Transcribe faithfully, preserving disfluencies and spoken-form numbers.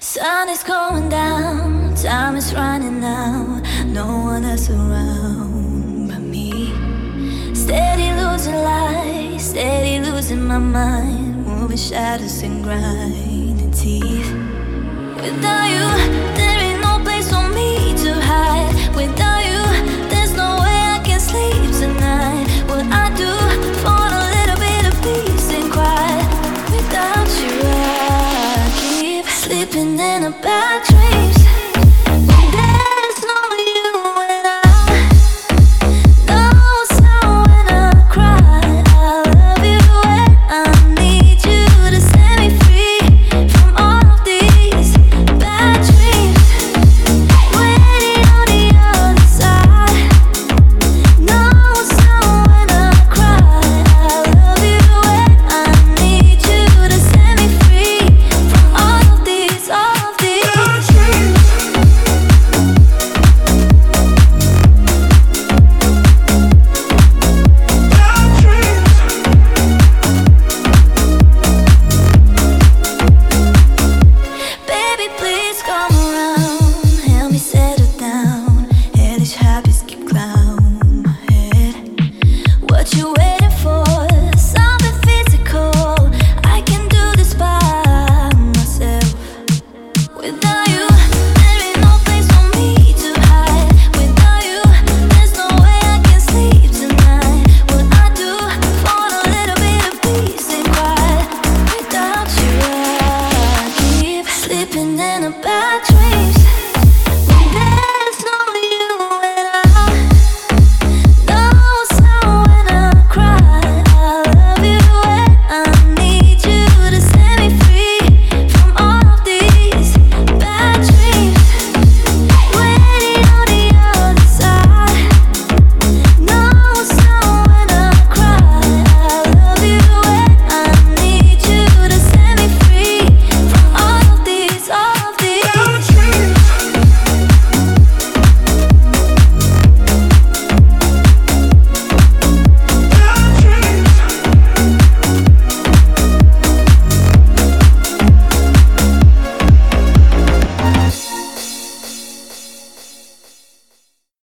Sun is going down, time is running out. No one else around but me. Steady losing light, steady losing my mind. Moving shadows and grinding teeth. Without you, there ain't no place for me to hide. Without you, there's no way I can sleep tonight. What I do for a little bit of peace and quiet. Without you, I keep sleeping in a bad dream.